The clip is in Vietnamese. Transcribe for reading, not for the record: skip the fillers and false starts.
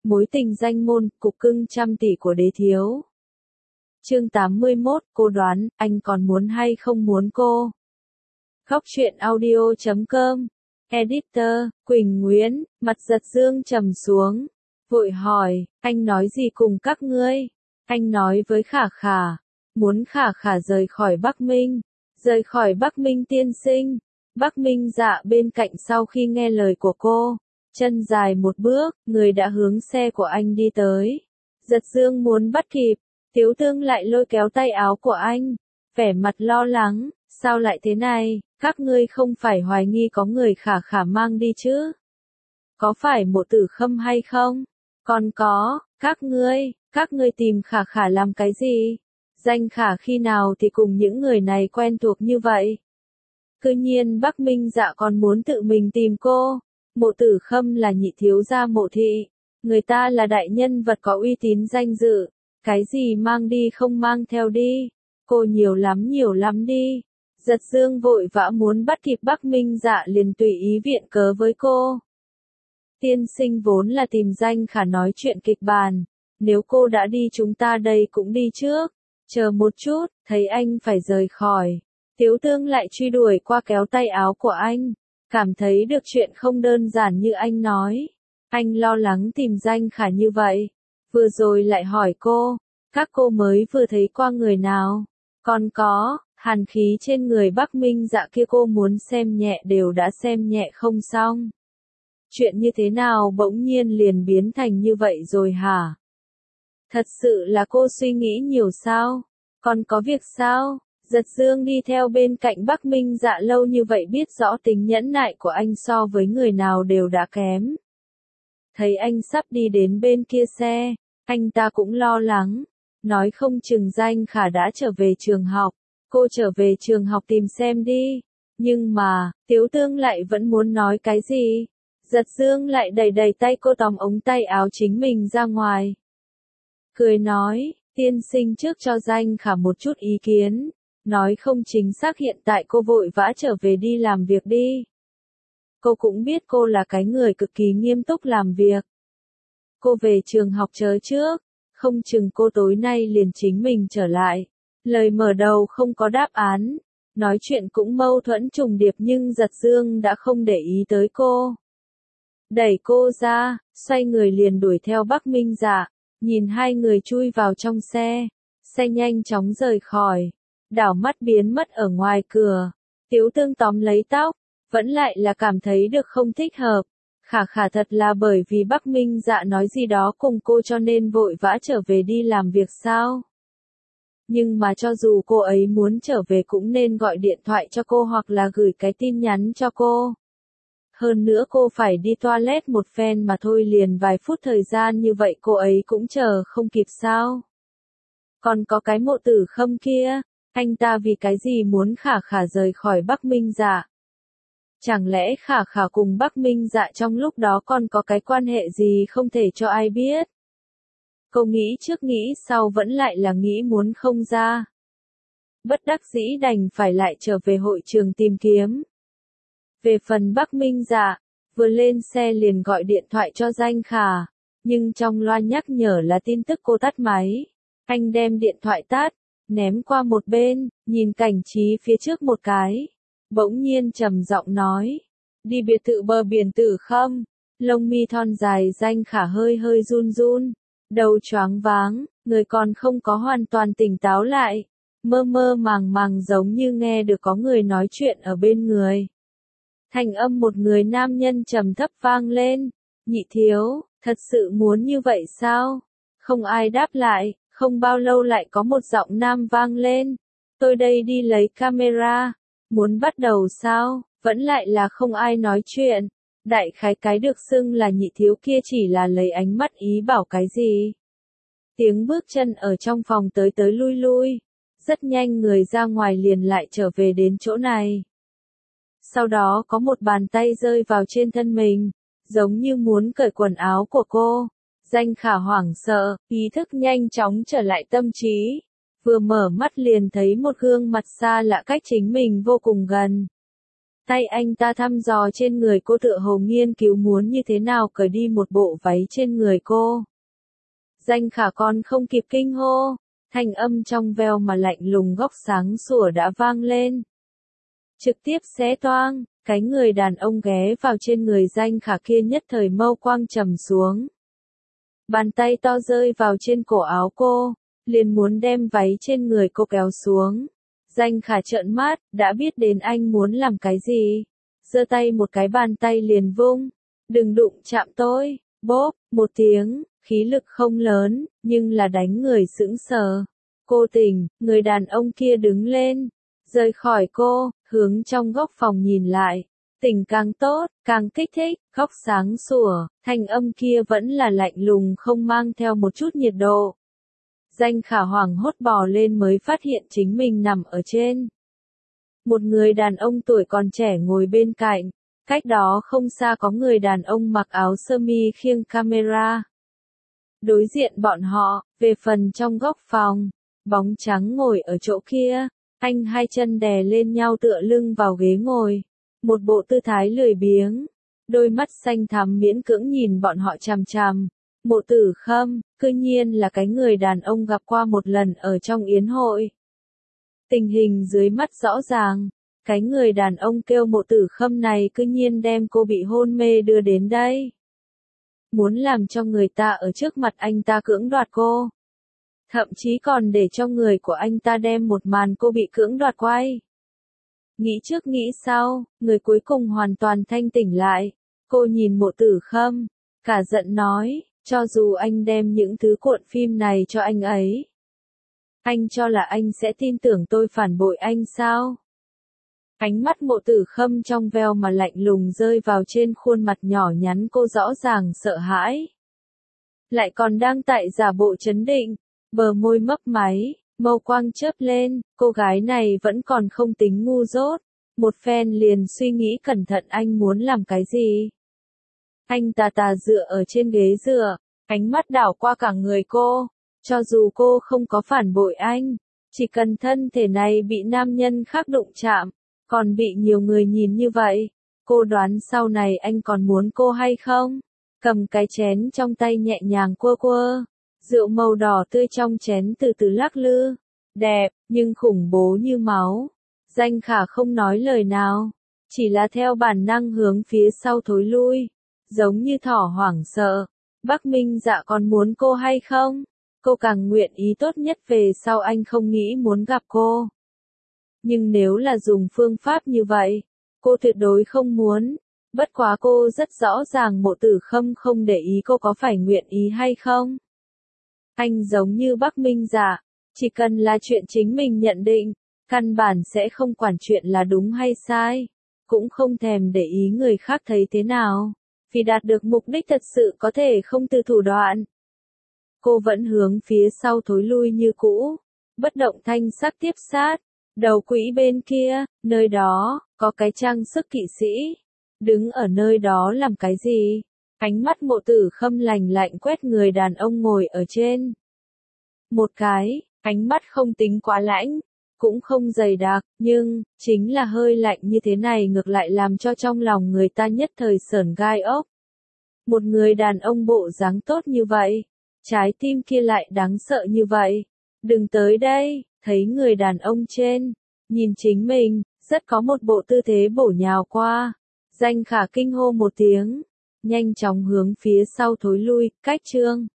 Mối tình danh môn, cục cưng trăm tỷ của đế thiếu. Chương 81, cô đoán, anh còn muốn hay không muốn cô? Góc truyện audio.com. Editor, Quỳnh Nguyễn, mặt Giật Dương trầm xuống. Vội hỏi, anh nói gì cùng các ngươi? Anh nói với Khả Khả. Muốn Khả Khả rời khỏi Bắc Minh. Rời khỏi Bắc Minh tiên sinh. Bắc Minh dạ bên cạnh sau khi nghe lời của cô. Chân dài một bước, người đã hướng xe của anh đi tới. Giật Dương muốn bắt kịp. Tiếu Tương lại lôi kéo tay áo của anh. Vẻ mặt lo lắng, sao lại thế này, các ngươi không phải hoài nghi có người Khả Khả mang đi chứ? Có phải Mộ Tử Khâm hay không? Còn có, các ngươi tìm Khả Khả làm cái gì? Danh Khả khi nào thì cùng những người này quen thuộc như vậy? Cứ nhiên Bắc Minh dạ còn muốn tự mình tìm cô. Mộ Tử Khâm là nhị thiếu gia Mộ thị. Người ta là đại nhân vật có uy tín danh dự. Cái gì mang đi không mang theo đi. Cô nhiều lắm đi. Giật Dương vội vã muốn bắt kịp Bắc Minh dạ liền tùy ý viện cớ với cô. Tiên sinh vốn là tìm Danh Khả nói chuyện kịch bản. Nếu cô đã đi chúng ta đây cũng đi trước. Chờ một chút, thấy anh phải rời khỏi. Tiếu Tương lại truy đuổi qua kéo tay áo của anh. Cảm thấy được chuyện không đơn giản như anh nói. Anh lo lắng tìm Danh Khả như vậy. Vừa rồi lại hỏi cô. Các cô mới vừa thấy qua người nào? Còn có, hàn khí trên người Bắc Minh dạ kia cô muốn xem nhẹ đều đã xem nhẹ không xong. Chuyện như thế nào bỗng nhiên liền biến thành như vậy rồi hả? Thật sự là cô suy nghĩ nhiều sao? Còn có việc sao? Giật Dương đi theo bên cạnh Bắc Minh dạ lâu như vậy biết rõ tính nhẫn nại của anh so với người nào đều đã kém. Thấy anh sắp đi đến bên kia xe, anh ta cũng lo lắng. Nói không chừng Danh Khả đã trở về trường học. Cô trở về trường học tìm xem đi. Nhưng mà, Tiếu Tương lại vẫn muốn nói cái gì? Giật Dương lại đẩy tay cô tóm ống tay áo chính mình ra ngoài. Cười nói, tiên sinh trước cho Danh Khả một chút ý kiến. Nói không chính xác hiện tại cô vội vã trở về đi làm việc đi. Cô cũng biết cô là cái người cực kỳ nghiêm túc làm việc. Cô về trường học chờ trước. Không chừng cô tối nay liền chính mình trở lại. Lời mở đầu không có đáp án. Nói chuyện cũng mâu thuẫn trùng điệp nhưng Giật Dương đã không để ý tới cô. Đẩy cô ra, xoay người liền đuổi theo Bắc Minh dạ. Nhìn hai người chui vào trong xe. Xe nhanh chóng rời khỏi. Đảo mắt biến mất ở ngoài cửa. Tiếu Tương tóm lấy tóc. Vẫn lại là cảm thấy được không thích hợp. Khả Khả thật là bởi vì Bắc Minh dạ nói gì đó cùng cô cho nên vội vã trở về đi làm việc sao? Nhưng mà cho dù cô ấy muốn trở về cũng nên gọi điện thoại cho cô hoặc là gửi cái tin nhắn cho cô. Hơn nữa cô phải đi toilet một phen mà thôi liền vài phút thời gian như vậy cô ấy cũng chờ không kịp sao? Còn có cái Mộ Tử Khâm kia, anh ta vì cái gì muốn Khả Khả rời khỏi Bắc Minh dạ? Chẳng lẽ Khả Khả cùng Bắc Minh dạ trong lúc đó còn có cái quan hệ gì không thể cho ai biết? Cô nghĩ trước nghĩ sau vẫn lại là nghĩ muốn không ra. Bất đắc dĩ đành phải lại trở về hội trường tìm kiếm. Về phần Bắc Minh dạ, vừa lên xe liền gọi điện thoại cho Danh Khả. Nhưng trong loa nhắc nhở là tin tức cô tắt máy. Anh đem điện thoại tắt, ném qua một bên, nhìn cảnh trí phía trước một cái. Bỗng nhiên trầm giọng nói, đi biệt thự bờ biển Tử Khâm. Lông mi thon dài Danh Khả hơi run run, đầu choáng váng, người còn không có hoàn toàn tỉnh táo lại, mơ màng giống như nghe được có người nói chuyện ở bên người. Thanh âm một người nam nhân trầm thấp vang lên, nhị thiếu, thật sự muốn như vậy sao? Không ai đáp lại, không bao lâu lại có một giọng nam vang lên, tôi đây đi lấy camera. Muốn bắt đầu sao? Vẫn lại là không ai nói chuyện. Đại khái cái được xưng là nhị thiếu kia chỉ là lấy ánh mắt ý bảo cái gì. Tiếng bước chân ở trong phòng tới lui. Rất nhanh người ra ngoài liền lại trở về đến chỗ này. Sau đó có một bàn tay rơi vào trên thân mình, giống như muốn cởi quần áo của cô. Danh Khả hoảng sợ, ý thức nhanh chóng trở lại tâm trí. Vừa mở mắt liền thấy một gương mặt xa lạ cách chính mình vô cùng gần. Tay anh ta thăm dò trên người cô tựa hồ nghiên cứu muốn như thế nào cởi đi một bộ váy trên người cô. Danh Khả còn không kịp kinh hô, thanh âm trong veo mà lạnh lùng góc sáng sủa đã vang lên. Trực tiếp xé toang, cái người đàn ông ghé vào trên người Danh Khả kia nhất thời mâu quang trầm xuống. Bàn tay to rơi vào trên cổ áo cô, liền muốn đem váy trên người cô kéo xuống. Danh Khả trợn mắt, đã biết đến anh muốn làm cái gì. Giơ tay một cái bàn tay liền vung. Đừng đụng chạm tôi, bốp, một tiếng, khí lực không lớn, nhưng là đánh người sững sờ. Cô tỉnh, người đàn ông kia đứng lên, rời khỏi cô, hướng trong góc phòng nhìn lại. Tỉnh càng tốt, càng kích thích, góc sáng sủa, thanh âm kia vẫn là lạnh lùng không mang theo một chút nhiệt độ. Danh Khả hoảng hốt bò lên mới phát hiện chính mình nằm ở trên. Một người đàn ông tuổi còn trẻ ngồi bên cạnh, cách đó không xa có người đàn ông mặc áo sơ mi khiêng camera. Đối diện bọn họ, về phần trong góc phòng, bóng trắng ngồi ở chỗ kia, anh hai chân đè lên nhau tựa lưng vào ghế ngồi, một bộ tư thái lười biếng, đôi mắt xanh thắm miễn cưỡng nhìn bọn họ chằm chằm. Mộ Tử Khâm, cư nhiên là cái người đàn ông gặp qua một lần ở trong yến hội. Tình hình dưới mắt rõ ràng, cái người đàn ông kêu Mộ Tử Khâm này cư nhiên đem cô bị hôn mê đưa đến đây. Muốn làm cho người ta ở trước mặt anh ta cưỡng đoạt cô. Thậm chí còn để cho người của anh ta đem một màn cô bị cưỡng đoạt quay. Nghĩ trước nghĩ sau, người cuối cùng hoàn toàn thanh tỉnh lại. Cô nhìn Mộ Tử Khâm, cả giận nói. Cho dù anh đem những thứ cuộn phim này cho anh ấy, anh cho là anh sẽ tin tưởng tôi phản bội anh sao? Ánh mắt Mộ Tử Khâm trong veo mà lạnh lùng rơi vào trên khuôn mặt nhỏ nhắn cô rõ ràng sợ hãi. Lại còn đang tại giả bộ trấn định, bờ môi mấp máy, mâu quang chớp lên, cô gái này vẫn còn không tính ngu dốt. Một phen liền suy nghĩ cẩn thận anh muốn làm cái gì. Anh tà tà dựa ở trên ghế dựa, ánh mắt đảo qua cả người cô. Cho dù cô không có phản bội anh, chỉ cần thân thể này bị nam nhân khác đụng chạm, còn bị nhiều người nhìn như vậy, cô đoán sau này anh còn muốn cô hay không? Cầm cái chén trong tay nhẹ nhàng quơ quơ, rượu màu đỏ tươi trong chén từ từ lắc lư, đẹp, nhưng khủng bố như máu. Danh Khả không nói lời nào, chỉ là theo bản năng hướng phía sau thối lui, giống như thỏ hoảng sợ. Bắc Minh Dạ còn muốn cô hay không? Cô càng nguyện ý tốt nhất về sau anh không nghĩ muốn gặp cô. Nhưng nếu là dùng phương pháp như vậy, cô tuyệt đối không muốn. Bất quá cô rất rõ ràng Mộ Tử Khâm không để ý cô có phải nguyện ý hay không. Anh giống như Bắc Minh Dạ, chỉ cần là chuyện chính mình nhận định, căn bản sẽ không quản chuyện là đúng hay sai, cũng không thèm để ý người khác thấy thế nào, vì đạt được mục đích thật sự có thể không từ thủ đoạn. Cô vẫn hướng phía sau thối lui như cũ, bất động thanh sắc tiếp sát, đầu quỹ bên kia, nơi đó, có cái trang sức kỵ sĩ, đứng ở nơi đó làm cái gì? Ánh mắt Mộ Tử Khâm lạnh lạnh quét người đàn ông ngồi ở trên. Một cái, ánh mắt không tính quá lãnh, cũng không dày đặc, nhưng, chính là hơi lạnh như thế này ngược lại làm cho trong lòng người ta nhất thời sởn gai ốc. Một người đàn ông bộ dáng tốt như vậy, trái tim kia lại đáng sợ như vậy. Đừng tới đây, thấy người đàn ông trên, nhìn chính mình, rất có một bộ tư thế bổ nhào qua. Danh Khả kinh hô một tiếng, nhanh chóng hướng phía sau thối lui, cách chương.